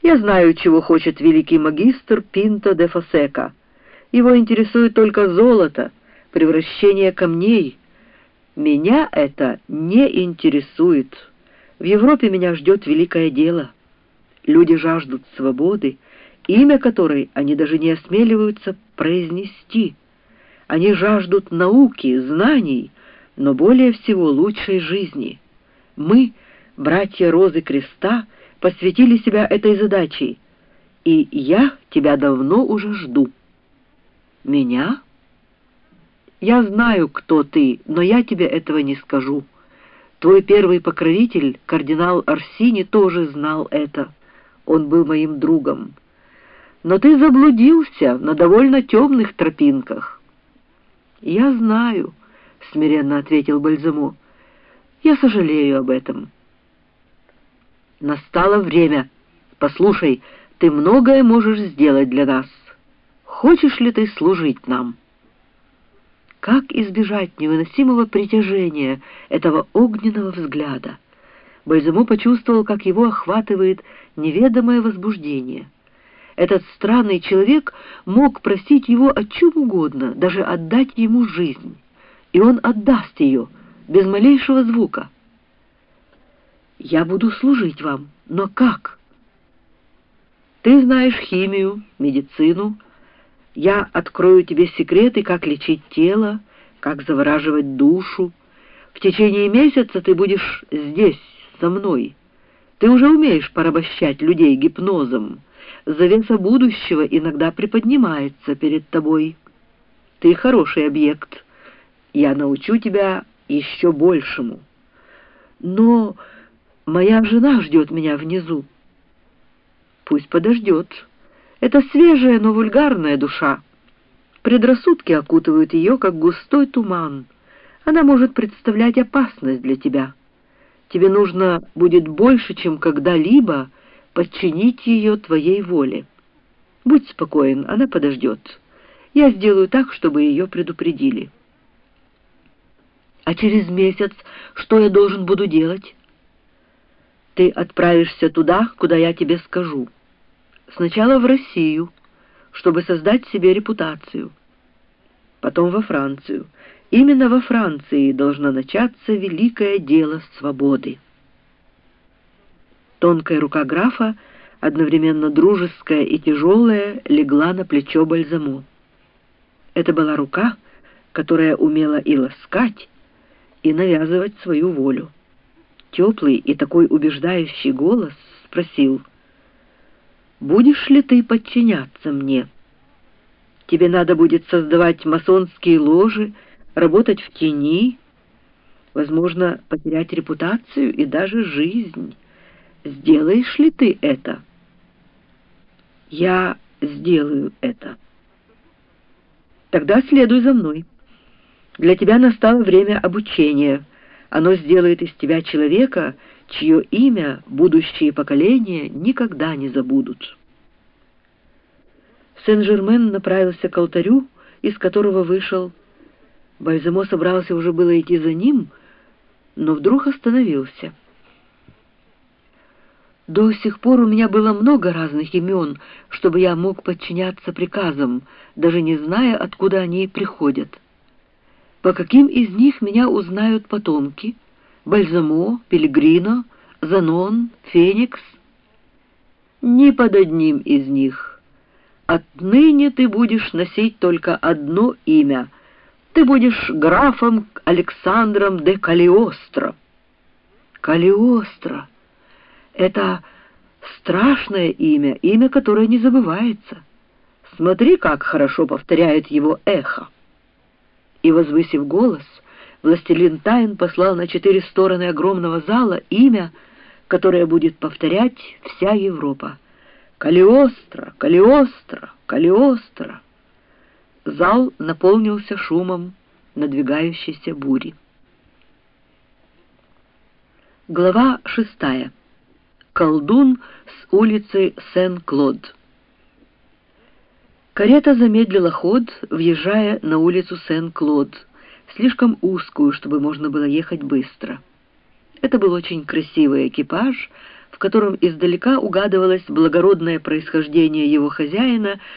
Я знаю, чего хочет великий магистр Пинто де Фосека. Его интересует только золото, превращение камней. Меня это не интересует. В Европе меня ждет великое дело. Люди жаждут свободы, имя которой они даже не осмеливаются произнести. Они жаждут науки, знаний, но более всего лучшей жизни. Мы, братья Розы Креста, посвятили себя этой задаче, и я тебя давно уже жду. Меня? Я знаю, кто ты, но я тебе этого не скажу. Твой первый покровитель, кардинал Орсини, тоже знал это. Он был моим другом. Но ты заблудился на довольно темных тропинках. Я знаю, — смиренно ответил Бальзамо. Я сожалею об этом. Настало время. Послушай, ты многое можешь сделать для нас. Хочешь ли ты служить нам? Как избежать невыносимого притяжения этого огненного взгляда? Бальзамо почувствовал, как его охватывает неведомое возбуждение. Этот странный человек мог просить его о чем угодно, даже отдать ему жизнь. И он отдаст ее, без малейшего звука. «Я буду служить вам, но как?» «Ты знаешь химию, медицину. Я открою тебе секреты, как лечить тело, как завораживать душу. В течение месяца ты будешь здесь, со мной. Ты уже умеешь порабощать людей гипнозом. Завеса будущего иногда приподнимается перед тобой. Ты хороший объект. Я научу тебя еще большему. Но моя жена ждет меня внизу. Пусть подождет. Это свежая, но вульгарная душа. Предрассудки окутывают ее, как густой туман. Она может представлять опасность для тебя. Тебе нужно будет больше, чем когда-либо, подчинить ее твоей воле. Будь спокоен, она подождет. Я сделаю так, чтобы ее предупредили. А через месяц что я должен буду делать? Ты отправишься туда, куда я тебе скажу. Сначала в Россию, чтобы создать себе репутацию. Потом во Францию. Именно во Франции должно начаться великое дело свободы. Тонкая рука графа, одновременно дружеская и тяжелая, легла на плечо Бальзамо. Это была рука, которая умела и ласкать, и навязывать свою волю. Теплый и такой убеждающий голос спросил: «Будешь ли ты подчиняться мне? Тебе надо будет создавать масонские ложи, работать в тени, возможно, потерять репутацию и даже жизнь. Сделаешь ли ты это?» «Я сделаю это». «Тогда следуй за мной. Для тебя настало время обучения. Оно сделает из тебя человека, чье имя будущие поколения никогда не забудут». Сен-Жермен направился к алтарю, из которого вышел. Бальзамо собрался уже было идти за ним, но вдруг остановился. «До сих пор у меня было много разных имен, чтобы я мог подчиняться приказам, даже не зная, откуда они приходят. По каким из них меня узнают потомки? Бальзамо, Пелегрино, Занон, Феникс? Ни под одним из них. Отныне ты будешь носить только одно имя. Ты будешь графом Александром де Калиостро». «Калиостро! Это страшное имя, имя, которое не забывается. Смотри, как хорошо повторяет его эхо». И, возвысив голос, властелин тайн послал на 4 стороны огромного зала имя, которое будет повторять вся Европа. «Калиостро! Калиостро! Калиостро!» Зал наполнился шумом надвигающейся бури. Глава 6. Колдун с улицы Сен-Клод. Карета замедлила ход, въезжая на улицу Сен-Клод, слишком узкую, чтобы можно было ехать быстро. Это был очень красивый экипаж, в котором издалека угадывалось благородное происхождение его хозяина